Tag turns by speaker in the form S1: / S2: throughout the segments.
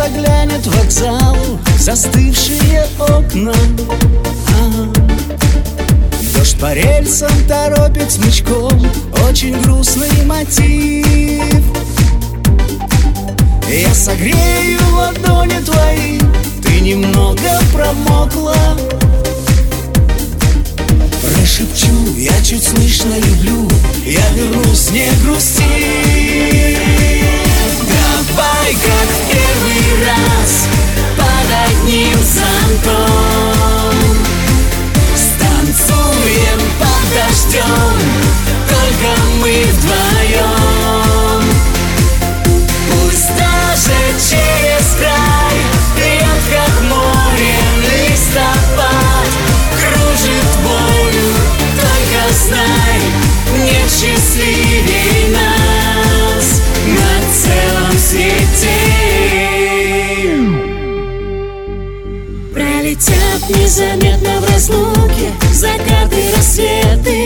S1: заглянет в вокзал, застывшие окна. Дождь по рельсам торопит смычком, очень грустный мотив. Я согрею ладони твои, ты немного промокла. Прошепчу, я чуть слышно люблю, я вернусь, не грусти. Давай, как в первый раз, под одним зонтом станцуем под дождем, только мы вдвоем. Пусть даже через край льет, как море, листопад кружит волю, только знай, нет счастливей нас на целом свете. Пролетят незаметно в разлуке закаты, рассветы.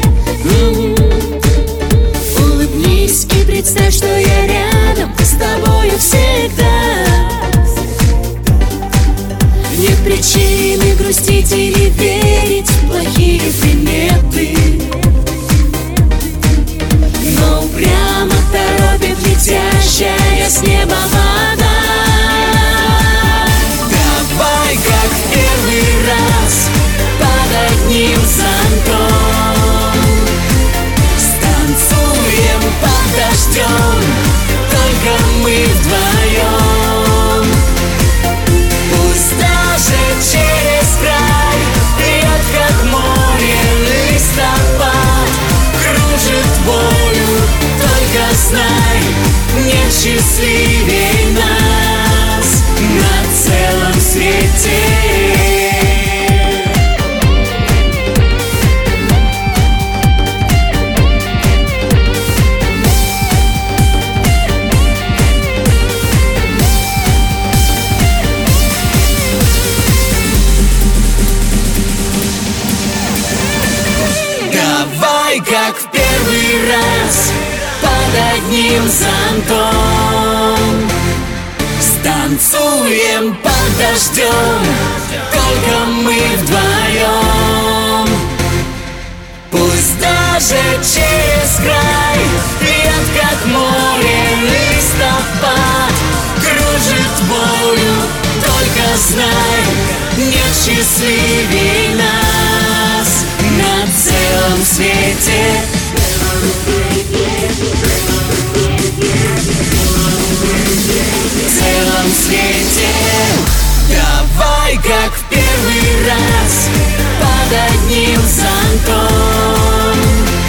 S1: Улыбнись и представь, что я рядом с тобою всегда. Нет причины грустить или верить в плохие приметы, но упрямо торопит летящая с неба вода. Давай, как в первый раз, под одним зонтом станцуем под дождем, только мы вдвоем. Пусть даже через край льет, как море, листопад кружит волю, только знай, нет счастливей нас на целом свете. Давай, как в первый раз, под одним зонтом станцуем под дождем, только мы вдвоем. Пусть даже через край льет, как море, листопад кружит волю, только знай, нет счастливей нас на целом свете. В целом свете. Давай, как в первый раз, под одним зонтом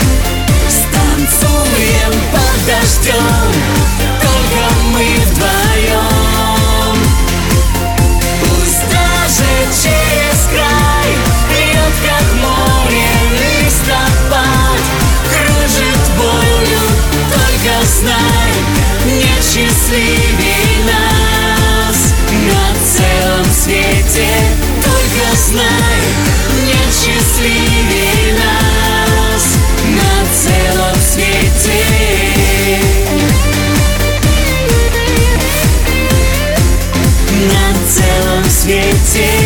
S1: станцуем под дождем, только мы вдвоем. Пусть даже через край льет, как море, листопад кружит волю, только знай, нет счастливей нас на целом свете. Только знай, нет счастливей нас на целом свете. На целом свете.